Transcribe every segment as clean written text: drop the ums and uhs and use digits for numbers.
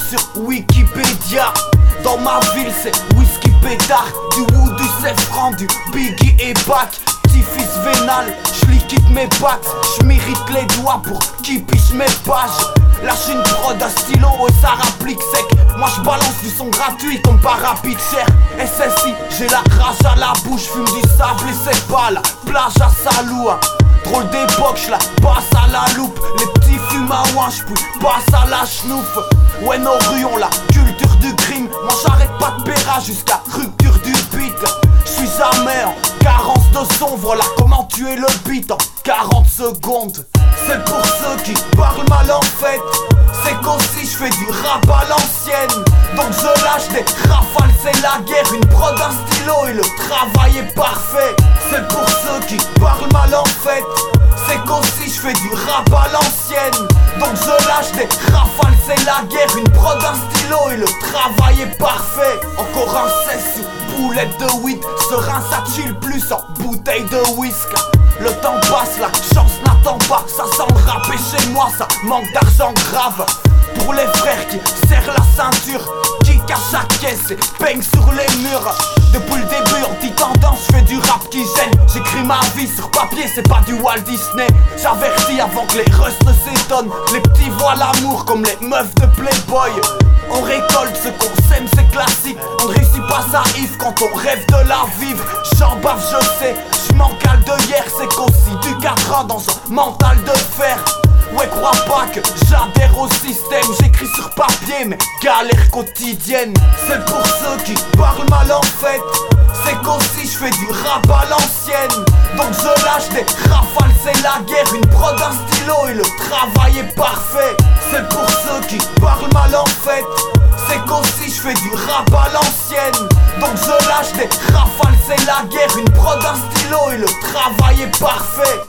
sur Wikipédia. Dans ma ville c'est whisky pétard, du Wood, du Sefran, du Biggie et Pac. Petit-fils vénal, j'liquide mes pattes, j'mérite les doigts pour qui piche mes pages. Lâche une prod à stylo et ça rapplique sec. Moi j'balance du son gratuit comme par rapide cher. SSI, j'ai la rage à la bouche, fume du sable et c'est pas la plage à Saloua. Drôle d'époque, j'la passe à la loupe. Les petits fument à ouinche, puis passe à la chenouf. Ouais, nos rues ont la culture du crime. Moi j'arrête pas de péra jusqu'à rupture du beat. J'suis jamais en carence de son. Voilà comment tuer le beat en 40 secondes. C'est pour ceux qui parlent mal en fait. C'est qu'aussi j'fais du rap à l'ancienne. Donc je lâche des rafales, c'est la guerre. Une prod, un stylo et le travail est parfait. C'est pour ceux qui parlent mal en fait. C'est qu'aussi j'fais du rap à l'ancienne. Donc je lâche des rafales, c'est la guerre. Une prod, un stylo et le travail est parfait. Encore un 16 sous boulette de weed. Serein ça chill plus en bouteille de whisky. Le temps passe, la chance n'attend pas. Ça sent le rap et chez moi ça manque d'argent grave. Pour les frères qui serrent la ceinture, qui cachent la caisse et peignent sur les murs. Depuis le début anti-tendance, j'fais du rap qui gêne. J'écris ma vie sur papier, c'est pas du Walt Disney. J'avertis avant que les russes ne s'étonnent. Les petits voient l'amour comme les meufs de Playboy. On récolte ce qu'on sème, c'est classique. On ne réussit pas ça Yves quand on rêve de la vivre. J'en bave, je sais, j'm'encale de hier. C'est qu'aussi du 4 ans dans un mental de fer. Ouais, crois pas que j'adhère au système. J'écris sur papier mais galère quotidienne. C'est pour ceux qui parlent mal en fait. C'est qu'aussi j'fais du rap à l'ancienne. Donc je lâche des rafales, c'est la guerre. Une prod, un stylo et le travail est parfait. C'est pour ceux qui parlent mal en fait. C'est qu'aussi j'fais du rap à l'ancienne. Donc je lâche des rafales, c'est la guerre. Une prod, un stylo et le travail est parfait.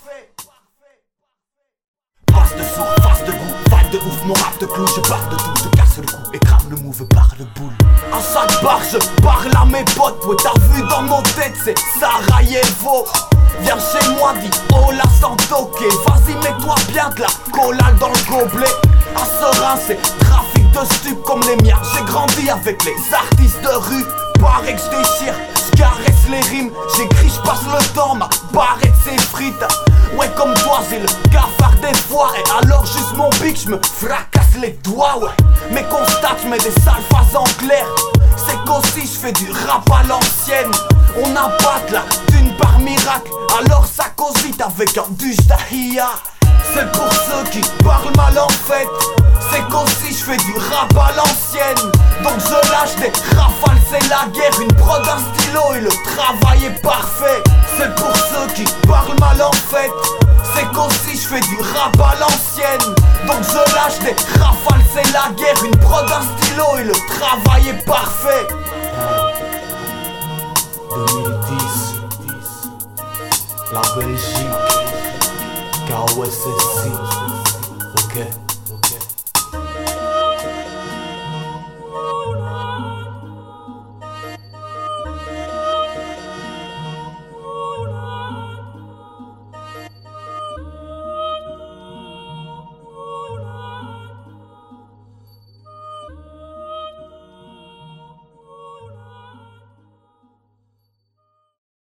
Passe de sourd, face de goût, vibe de ouf, mon rap de clou. Je barre de tout, je casse le cou et crame le move par le boule. À chaque bar je parle à mes potes. Ouais, t'as vu dans nos têtes c'est Sarajevo. Viens chez moi, dis hola sans toquer. Vas-y mets-toi bien de la collale dans le gobelet. À Serein c'est trafic de stup comme les miens. J'ai grandi avec les artistes de rue. Pareil que j'déchire, j'caresse les rimes. J'écris, j'passe le temps, ma barrette c'est frites. Ouais comme toi j'ai le cafard des fois. Et alors juste mon bic j'me fracasse les doigts ouais. Mais constate j'mets des sales phases en clair. C'est qu'aussi j'fais du rap à l'ancienne. On n'a pas de la thune par miracle. Alors ça cause vite avec un duche d'ahia. C'est pour ceux qui parlent mal en fait. C'est qu'aussi j'fais du rap à l'ancienne. Donc je lâche des rafales, c'est la guerre. Une prod, un stylo et le travail est parfait. C'est pour ceux qui parlent mal en fait. C'est qu'aussi j'fais du rap à l'ancienne. Donc je lâche des rafales, c'est la guerre. Une prod, un stylo et le travail est parfait. 2010, la Belgique, KOSSI, ok.